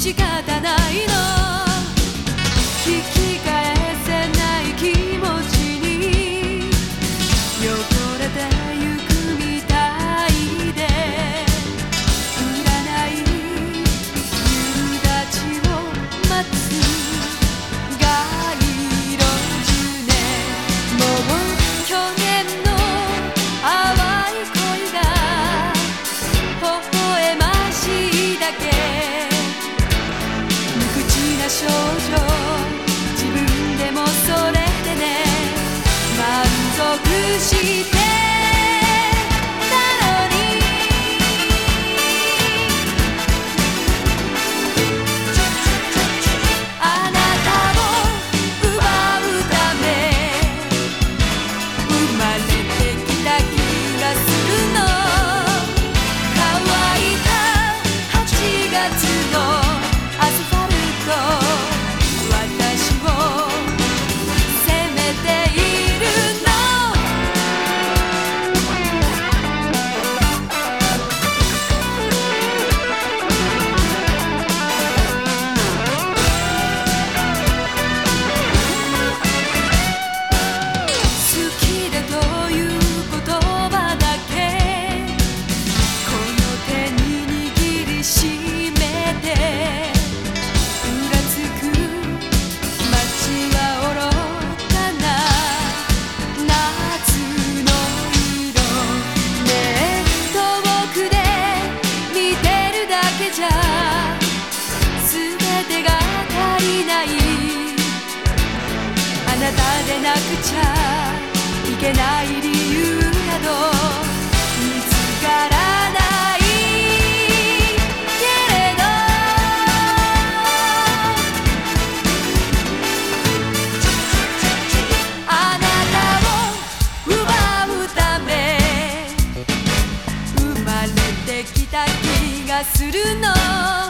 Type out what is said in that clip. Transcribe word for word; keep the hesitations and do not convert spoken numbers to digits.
仕方ないの。引き返せない気持ちに汚れてゆくみたいで、占い夕立を待つ街路樹ね。もう去年の淡い恋が微笑ましいだけ。無口な少女、自分でもそれでね満足してたのに。あなたを奪うため生まれてきた気がするの。乾いたはちがつのアスファルト、私を責めているの。好きだという言葉だけこの手に握りしめて、うらつく街は愚かな夏の色ね。遠くで見てるだけじゃ全てが足りない。あなたでなくちゃいけない理由など見つからないけれど、あなたを奪うため生まれてきた気がするの。